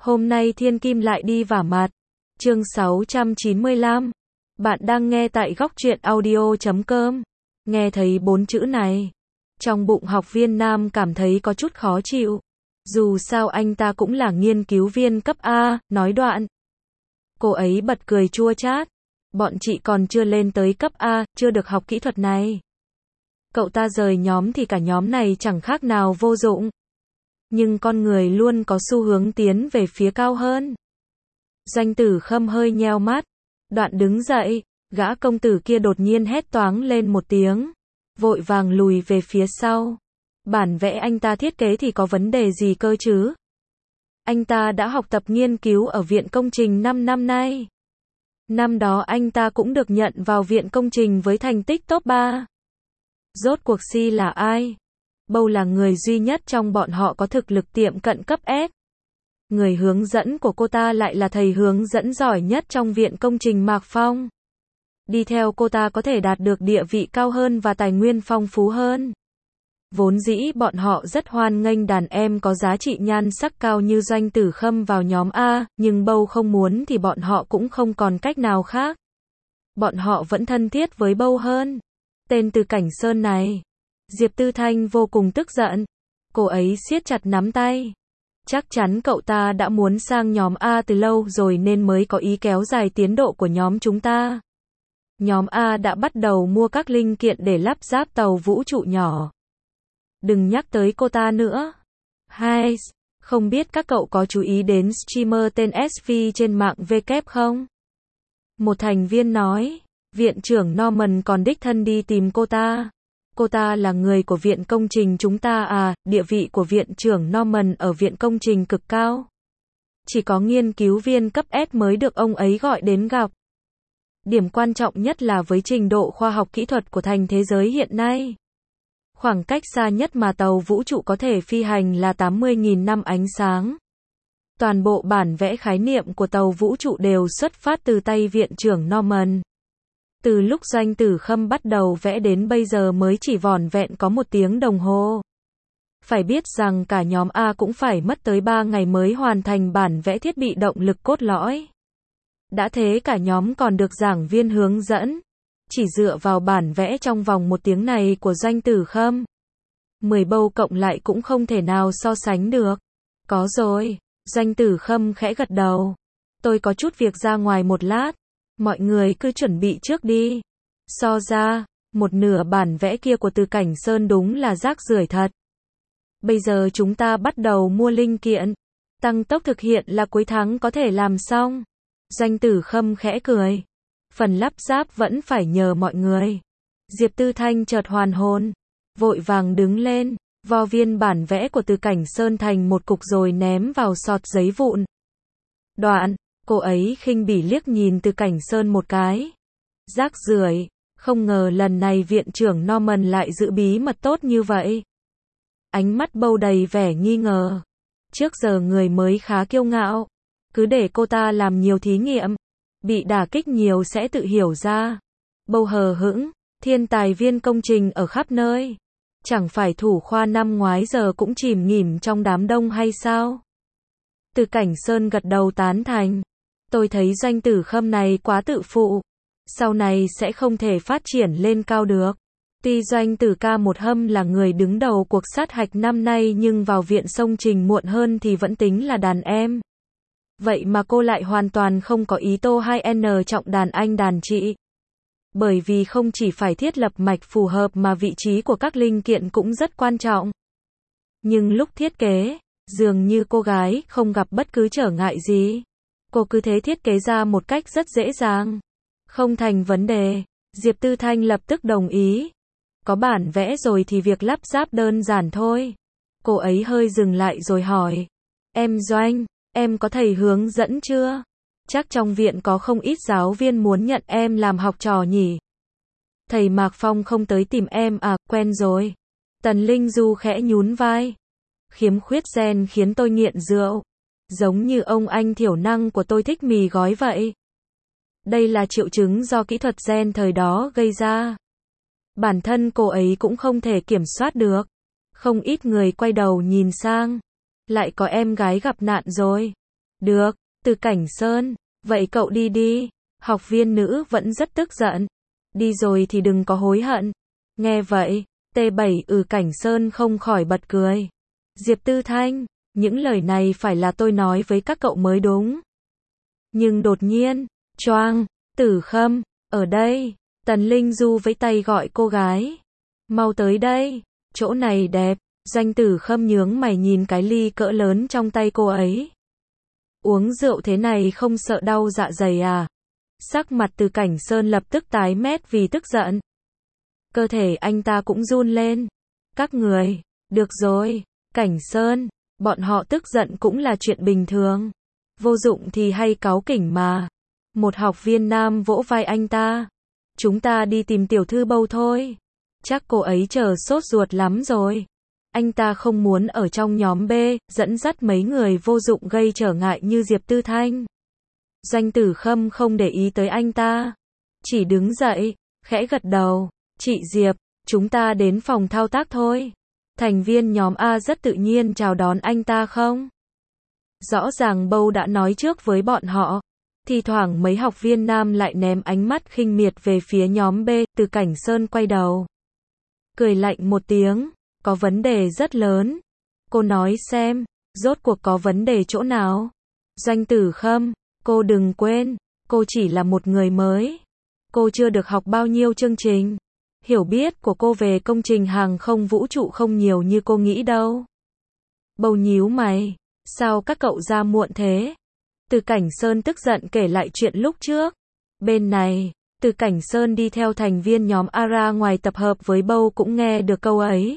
Hôm nay Thiên Kim lại đi vả mặt. Chương 695. Bạn đang nghe tại góc truyện audio.com. Nghe thấy 4 chữ này, trong bụng học viên nam cảm thấy có chút khó chịu. Dù sao anh ta cũng là nghiên cứu viên cấp A, nói đoạn. Cô ấy bật cười chua chát. Bọn chị còn chưa lên tới cấp A, chưa được học kỹ thuật này. Cậu ta rời nhóm thì cả nhóm này chẳng khác nào vô dụng. Nhưng con người luôn có xu hướng tiến về phía cao hơn. Doanh Tử Khâm hơi nheo mắt, đoạn đứng dậy, gã công tử kia đột nhiên hét toáng lên một tiếng, vội vàng lùi về phía sau. Bản vẽ anh ta thiết kế thì có vấn đề gì cơ chứ? Anh ta đã học tập nghiên cứu ở Viện Công trình 5 năm nay. Năm đó anh ta cũng được nhận vào Viện Công trình với thành tích top 3. Rốt cuộc Si là ai? Bâu là người duy nhất trong bọn họ có thực lực tiệm cận cấp S. Người hướng dẫn của cô ta lại là thầy hướng dẫn giỏi nhất trong Viện Công trình Mạc Phong. Đi theo cô ta có thể đạt được địa vị cao hơn và tài nguyên phong phú hơn. Vốn dĩ bọn họ rất hoan nghênh đàn em có giá trị nhan sắc cao như Doanh Tử Khâm vào nhóm A, nhưng Bâu không muốn thì bọn họ cũng không còn cách nào khác. Bọn họ vẫn thân thiết với Bâu hơn. Tên Từ Cảnh Sơn này. Diệp Tư Thanh vô cùng tức giận. Cô ấy siết chặt nắm tay. Chắc chắn cậu ta đã muốn sang nhóm A từ lâu rồi nên mới có ý kéo dài tiến độ của nhóm chúng ta. Nhóm A đã bắt đầu mua các linh kiện để lắp ráp tàu vũ trụ nhỏ. Đừng nhắc tới cô ta nữa. Hai, không biết các cậu có chú ý đến streamer tên SV trên mạng W không? Một thành viên nói, viện trưởng Norman còn đích thân đi tìm cô ta. Cô ta là người của Viện Công trình chúng ta à, địa vị của viện trưởng Norman ở Viện Công trình cực cao. Chỉ có nghiên cứu viên cấp S mới được ông ấy gọi đến gặp. Điểm quan trọng nhất là với trình độ khoa học kỹ thuật của thành thế giới hiện nay. Khoảng cách xa nhất mà tàu vũ trụ có thể phi hành là 80.000 năm ánh sáng. Toàn bộ bản vẽ khái niệm của tàu vũ trụ đều xuất phát từ tay viện trưởng Norman. Từ lúc Doanh Tử Khâm bắt đầu vẽ đến bây giờ mới chỉ vỏn vẹn có 1 tiếng đồng hồ. Phải biết rằng cả nhóm A cũng phải mất tới 3 ngày mới hoàn thành bản vẽ thiết bị động lực cốt lõi. Đã thế cả nhóm còn được giảng viên hướng dẫn. Chỉ dựa vào bản vẽ trong vòng 1 tiếng này của Doanh Tử Khâm, 10 Bâu cộng lại cũng không thể nào so sánh được. Có rồi, Doanh Tử Khâm khẽ gật đầu. Tôi có chút việc ra ngoài một lát. Mọi người cứ chuẩn bị trước đi. So ra, một nửa bản vẽ kia của Từ Cảnh Sơn đúng là rác rưởi thật. Bây giờ chúng ta bắt đầu mua linh kiện. Tăng tốc thực hiện là cuối tháng có thể làm xong. Doanh Tử Khâm khẽ cười. Phần lắp ráp vẫn phải nhờ mọi người. Diệp Tư Thanh chợt hoàn hồn. Vội vàng đứng lên, vo viên bản vẽ của Từ Cảnh Sơn thành một cục rồi ném vào sọt giấy vụn. Đoạn, cô ấy khinh bỉ liếc nhìn Từ Cảnh Sơn một cái. Rác rưởi, không ngờ lần này viện trưởng Norman lại giữ bí mật tốt như vậy. Ánh mắt Bâu đầy vẻ nghi ngờ. Trước giờ người mới khá kiêu ngạo. Cứ để cô ta làm nhiều thí nghiệm. Bị đả kích nhiều sẽ tự hiểu ra. Bâu hờ hững, thiên tài viên công trình ở khắp nơi. Chẳng phải thủ khoa năm ngoái giờ cũng chìm nghỉm trong đám đông hay sao? Từ Cảnh Sơn gật đầu tán thành. Tôi thấy Doanh Tử Khâm này quá tự phụ. Sau này sẽ không thể phát triển lên cao được. Tuy Doanh Tử ca một hâm là người đứng đầu cuộc sát hạch năm nay nhưng vào viện sông trình muộn hơn thì vẫn tính là đàn em. Vậy mà cô lại hoàn toàn không có ý tô 2N trọng đàn anh đàn chị. Bởi vì không chỉ phải thiết lập mạch phù hợp mà vị trí của các linh kiện cũng rất quan trọng. Nhưng lúc thiết kế, dường như cô gái không gặp bất cứ trở ngại gì. Cô cứ thế thiết kế ra một cách rất dễ dàng. Không thành vấn đề. Diệp Tư Thanh lập tức đồng ý. Có bản vẽ rồi thì việc lắp ráp đơn giản thôi. Cô ấy hơi dừng lại rồi hỏi. Em Doanh, em có thầy hướng dẫn chưa? Chắc trong viện có không ít giáo viên muốn nhận em làm học trò nhỉ? Thầy Mạc Phong không tới tìm em à, quen rồi. Tần Linh Du khẽ nhún vai. Khiếm khuyết gen khiến tôi nghiện rượu. Giống như ông anh thiểu năng của tôi thích mì gói vậy. Đây là triệu chứng do kỹ thuật gen thời đó gây ra. Bản thân cô ấy cũng không thể kiểm soát được. Không ít người quay đầu nhìn sang. Lại có em gái gặp nạn rồi. Được, Từ Cảnh Sơn, vậy cậu đi đi. Học viên nữ vẫn rất tức giận. Đi rồi thì đừng có hối hận. Nghe vậy, T7 Cảnh Sơn không khỏi bật cười. Diệp Tư Thanh, những lời này phải là tôi nói với các cậu mới đúng. Nhưng đột nhiên, choang, Tử Khâm, ở đây, Tần Linh Du với tay gọi cô gái. Mau tới đây, chỗ này đẹp. Doanh Tử Khâm nhướng mày nhìn cái ly cỡ lớn trong tay cô ấy. Uống rượu thế này không sợ đau dạ dày à? Sắc mặt Từ Cảnh Sơn lập tức tái mét vì tức giận. Cơ thể anh ta cũng run lên. Các người, được rồi, Cảnh Sơn, bọn họ tức giận cũng là chuyện bình thường. Vô dụng thì hay cáu kỉnh mà. Một học viên nam vỗ vai anh ta. Chúng ta đi tìm tiểu thư Bâu thôi. Chắc cô ấy chờ sốt ruột lắm rồi. Anh ta không muốn ở trong nhóm B, dẫn dắt mấy người vô dụng gây trở ngại như Diệp Tư Thanh. Doanh Tử Khâm không để ý tới anh ta. Chỉ đứng dậy, khẽ gật đầu. Chị Diệp, chúng ta đến phòng thao tác thôi. Thành viên nhóm A rất tự nhiên chào đón anh ta không? Rõ ràng Bâu đã nói trước với bọn họ. Thì thoảng mấy học viên nam lại ném ánh mắt khinh miệt về phía nhóm B. Từ Cảnh Sơn quay đầu, cười lạnh một tiếng. Có vấn đề rất lớn. Cô nói xem, rốt cuộc có vấn đề chỗ nào? Doanh Tử Khâm, cô đừng quên, cô chỉ là một người mới. Cô chưa được học bao nhiêu chương trình. Hiểu biết của cô về công trình hàng không vũ trụ không nhiều như cô nghĩ đâu. Bầu nhíu mày, sao các cậu ra muộn thế? Từ Cảnh Sơn tức giận kể lại chuyện lúc trước. Bên này, Từ Cảnh Sơn đi theo thành viên nhóm A ra ngoài tập hợp với Bâu cũng nghe được câu ấy.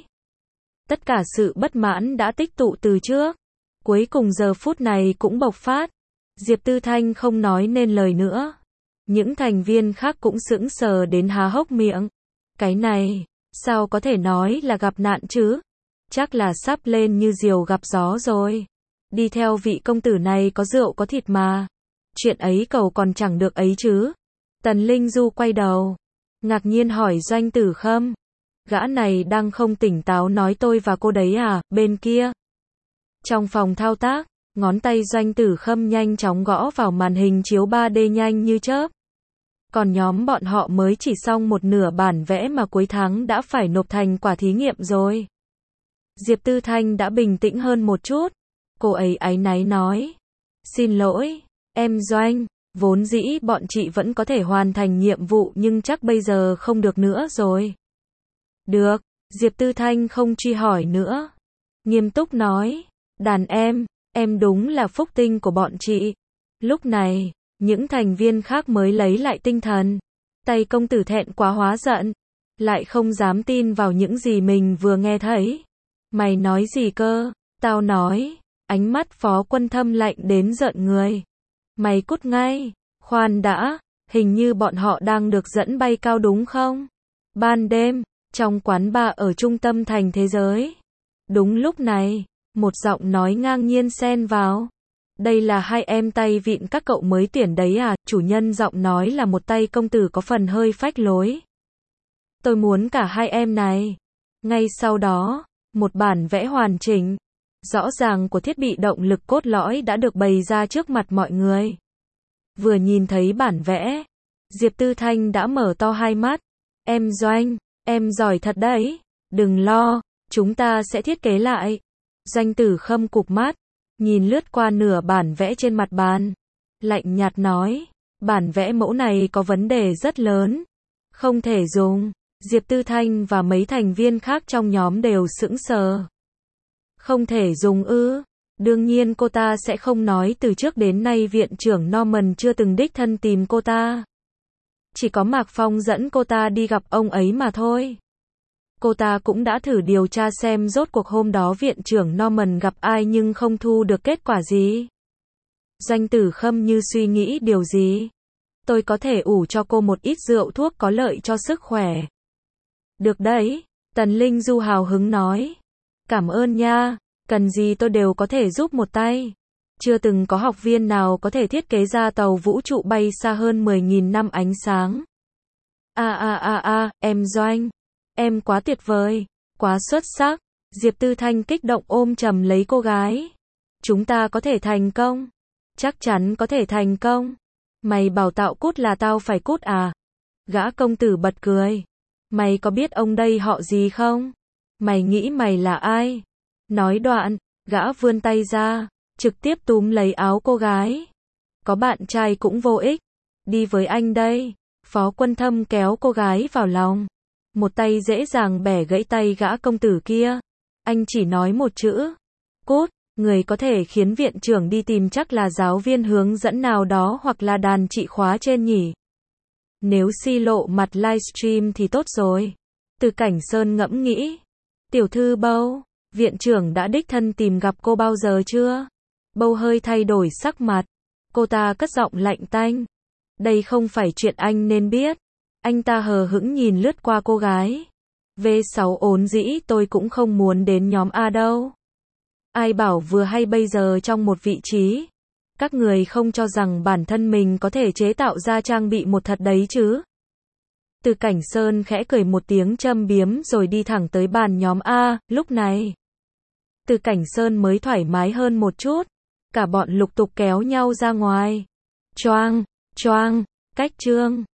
Tất cả sự bất mãn đã tích tụ từ trước. Cuối cùng giờ phút này cũng bộc phát. Diệp Tư Thanh không nói nên lời nữa. Những thành viên khác cũng sững sờ đến há hốc miệng. Cái này, sao có thể nói là gặp nạn chứ? Chắc là sắp lên như diều gặp gió rồi. Đi theo vị công tử này có rượu có thịt mà. Chuyện ấy cậu còn chẳng được ấy chứ. Tần Linh Du quay đầu, ngạc nhiên hỏi Doanh Tử Khâm. Gã này đang không tỉnh táo nói tôi và cô đấy à, bên kia. Trong phòng thao tác, ngón tay Doanh Tử Khâm nhanh chóng gõ vào màn hình chiếu 3D nhanh như chớp. Còn nhóm bọn họ mới chỉ xong một nửa bản vẽ mà cuối tháng đã phải nộp thành quả thí nghiệm rồi. Diệp Tư Thanh đã bình tĩnh hơn một chút. Cô ấy áy náy nói. Xin lỗi, em Doanh, vốn dĩ bọn chị vẫn có thể hoàn thành nhiệm vụ nhưng chắc bây giờ không được nữa rồi. Được, Diệp Tư Thanh không truy hỏi nữa. Nghiêm túc nói, đàn em đúng là phúc tinh của bọn chị. Lúc này, những thành viên khác mới lấy lại tinh thần. Tay công tử thẹn quá hóa giận, lại không dám tin vào những gì mình vừa nghe thấy. Mày nói gì cơ? Tao nói, ánh mắt Phó Quân Thâm lạnh đến rợn người. Mày cút ngay, khoan đã, hình như bọn họ đang được dẫn bay cao đúng không? Ban đêm, trong quán bar ở trung tâm thành thế giới. Đúng lúc này, một giọng nói ngang nhiên xen vào. Đây là hai em tay vịn các cậu mới tuyển đấy à? Chủ nhân giọng nói là một tay công tử có phần hơi phách lối. Tôi muốn cả hai em này. Ngay sau đó, một bản vẽ hoàn chỉnh, rõ ràng của thiết bị động lực cốt lõi đã được bày ra trước mặt mọi người. Vừa nhìn thấy bản vẽ, Diệp Tư Thanh đã mở to hai mắt. Em Doanh, em giỏi thật đấy. Đừng lo, chúng ta sẽ thiết kế lại. Doanh Tử Khâm cụp mắt, nhìn lướt qua nửa bản vẽ trên mặt bàn. Lạnh nhạt nói, bản vẽ mẫu này có vấn đề rất lớn. Không thể dùng. Diệp Tư Thanh và mấy thành viên khác trong nhóm đều sững sờ. Không thể dùng ư? Đương nhiên cô ta sẽ không nói, từ trước đến nay viện trưởng Norman chưa từng đích thân tìm cô ta. Chỉ có Mạc Phong dẫn cô ta đi gặp ông ấy mà thôi. Cô ta cũng đã thử điều tra xem rốt cuộc hôm đó viện trưởng Norman gặp ai nhưng không thu được kết quả gì. Doanh Tử Khâm như suy nghĩ điều gì. Tôi có thể ủ cho cô một ít rượu thuốc có lợi cho sức khỏe. Được đấy, Tần Linh Du hào hứng nói. Cảm ơn nha, cần gì tôi đều có thể giúp một tay. Chưa từng có học viên nào có thể thiết kế ra tàu vũ trụ bay xa hơn 10.000 năm ánh sáng. Em Doanh, em quá tuyệt vời, quá xuất sắc. Diệp Tư Thanh kích động ôm chầm lấy cô gái. Chúng ta có thể thành công. chắc chắn có thể thành công. Mày bảo tao cút là tao phải cút à? Gã công tử bật cười. Mày có biết ông đây họ gì không? Mày nghĩ mày là ai? Nói đoạn, gã vươn tay ra, trực tiếp túm lấy áo cô gái. Có bạn trai cũng vô ích. Đi với anh đây. Phó Quân Thâm kéo cô gái vào lòng. Một tay dễ dàng bẻ gãy tay gã công tử kia. Anh chỉ nói một chữ. Cút. Người có thể khiến viện trưởng đi tìm chắc là giáo viên hướng dẫn nào đó hoặc là đàn trị khóa trên nhỉ. Nếu Si lộ mặt livestream thì tốt rồi. Từ Cảnh Sơn ngẫm nghĩ. Tiểu thư Bâu, viện trưởng đã đích thân tìm gặp cô bao giờ chưa? Bâu hơi thay đổi sắc mặt. Cô ta cất giọng lạnh tanh. Đây không phải chuyện anh nên biết. Anh ta hờ hững nhìn lướt qua cô gái. V6 ốn dĩ tôi cũng không muốn đến nhóm A đâu. Ai bảo vừa hay bây giờ trong một vị trí. Các người không cho rằng bản thân mình có thể chế tạo ra trang bị một thật đấy chứ. Từ Cảnh Sơn khẽ cười một tiếng châm biếm rồi đi thẳng tới bàn nhóm A, lúc này. Từ Cảnh Sơn mới thoải mái hơn một chút. Cả bọn lục tục kéo nhau ra ngoài. Choang, choang, cách chương.